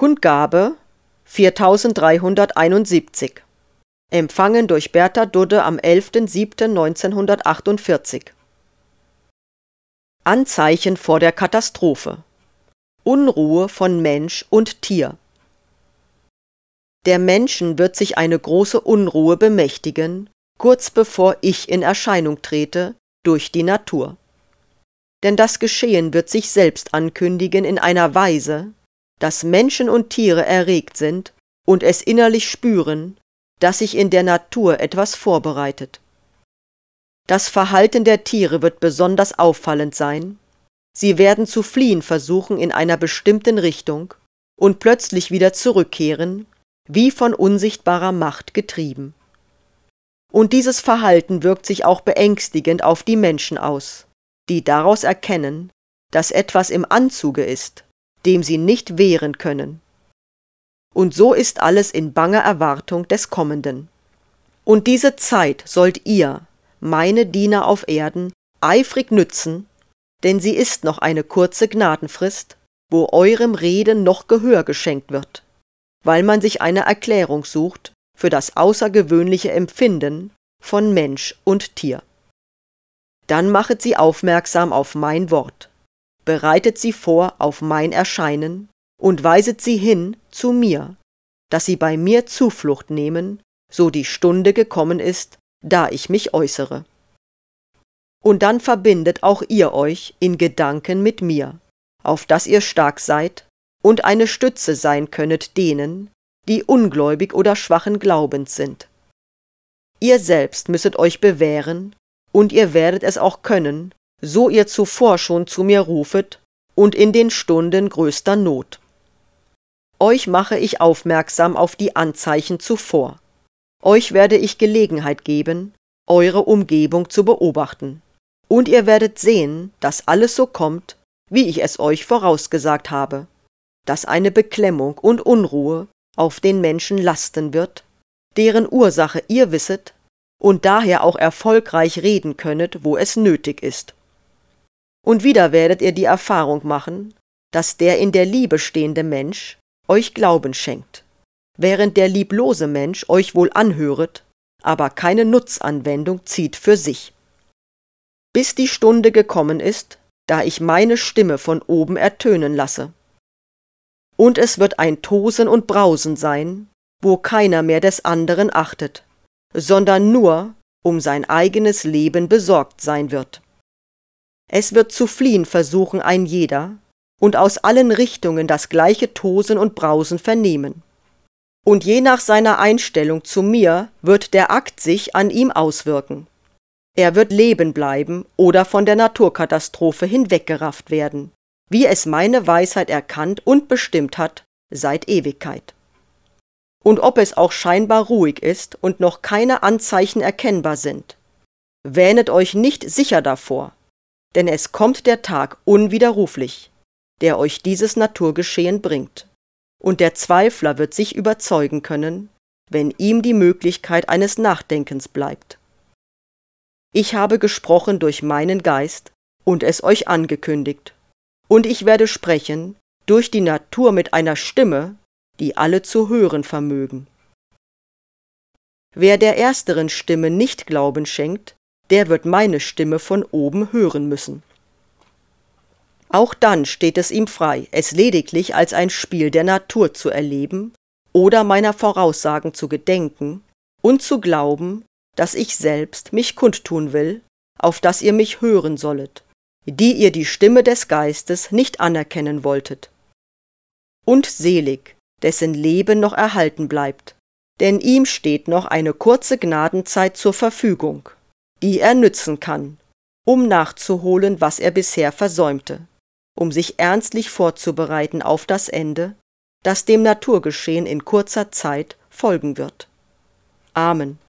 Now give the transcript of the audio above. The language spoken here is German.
Kundgabe 4371. Empfangen durch Bertha Dudde am 11.07.1948. Anzeichen vor der Katastrophe. Unruhe von Mensch und Tier. Der Menschen wird sich eine große Unruhe bemächtigen, kurz bevor ich in Erscheinung trete, durch die Natur. Denn das Geschehen wird sich selbst ankündigen in einer Weise, dass Menschen und Tiere erregt sind und es innerlich spüren, dass sich in der Natur etwas vorbereitet. Das Verhalten der Tiere wird besonders auffallend sein. Sie werden zu fliehen versuchen in einer bestimmten Richtung und plötzlich wieder zurückkehren, wie von unsichtbarer Macht getrieben. Und dieses Verhalten wirkt sich auch beängstigend auf die Menschen aus, die daraus erkennen, dass etwas im Anzuge ist, dem sie nicht wehren können. Und so ist alles in banger Erwartung des Kommenden. Und diese Zeit sollt ihr, meine Diener auf Erden, eifrig nützen, denn sie ist noch eine kurze Gnadenfrist, wo eurem Reden noch Gehör geschenkt wird, weil man sich eine Erklärung sucht für das außergewöhnliche Empfinden von Mensch und Tier. Dann machet sie aufmerksam auf mein Wort, bereitet sie vor auf mein Erscheinen und weiset sie hin zu mir, dass sie bei mir Zuflucht nehmen, so die Stunde gekommen ist, da ich mich äußere. Und dann verbindet auch ihr euch in Gedanken mit mir, auf dass ihr stark seid und eine Stütze sein könnet denen, die ungläubig oder schwachen Glaubens sind. Ihr selbst müsset euch bewähren, und ihr werdet es auch können, so ihr zuvor schon zu mir rufet und in den Stunden größter Not. Euch mache ich aufmerksam auf die Anzeichen zuvor. Euch werde ich Gelegenheit geben, eure Umgebung zu beobachten. Und ihr werdet sehen, dass alles so kommt, wie ich es euch vorausgesagt habe, dass eine Beklemmung und Unruhe auf den Menschen lasten wird, deren Ursache ihr wisset und daher auch erfolgreich reden könnet, wo es nötig ist. Und wieder werdet ihr die Erfahrung machen, dass der in der Liebe stehende Mensch euch Glauben schenkt, während der lieblose Mensch euch wohl anhöret, aber keine Nutzanwendung zieht für sich. Bis die Stunde gekommen ist, da ich meine Stimme von oben ertönen lasse. Und es wird ein Tosen und Brausen sein, wo keiner mehr des anderen achtet, sondern nur um sein eigenes Leben besorgt sein wird. Es wird zu fliehen versuchen ein jeder, und aus allen Richtungen das gleiche Tosen und Brausen vernehmen. Und je nach seiner Einstellung zu mir wird der Akt sich an ihm auswirken. Er wird leben bleiben oder von der Naturkatastrophe hinweggerafft werden, wie es meine Weisheit erkannt und bestimmt hat seit Ewigkeit. Und ob es auch scheinbar ruhig ist und noch keine Anzeichen erkennbar sind, wähnet euch nicht sicher davor, denn es kommt der Tag unwiderruflich, der euch dieses Naturgeschehen bringt, und der Zweifler wird sich überzeugen können, wenn ihm die Möglichkeit eines Nachdenkens bleibt. Ich habe gesprochen durch meinen Geist und es euch angekündigt, und ich werde sprechen durch die Natur mit einer Stimme, die alle zu hören vermögen. Wer der ersteren Stimme nicht Glauben schenkt, der wird meine Stimme von oben hören müssen. Auch dann steht es ihm frei, es lediglich als ein Spiel der Natur zu erleben oder meiner Voraussagen zu gedenken und zu glauben, dass ich selbst mich kundtun will, auf dass ihr mich hören sollet, die ihr die Stimme des Geistes nicht anerkennen wolltet. Und selig, dessen Leben noch erhalten bleibt, denn ihm steht noch eine kurze Gnadenzeit zur Verfügung, die er nützen kann, um nachzuholen, was er bisher versäumte, um sich ernstlich vorzubereiten auf das Ende, das dem Naturgeschehen in kurzer Zeit folgen wird. Amen.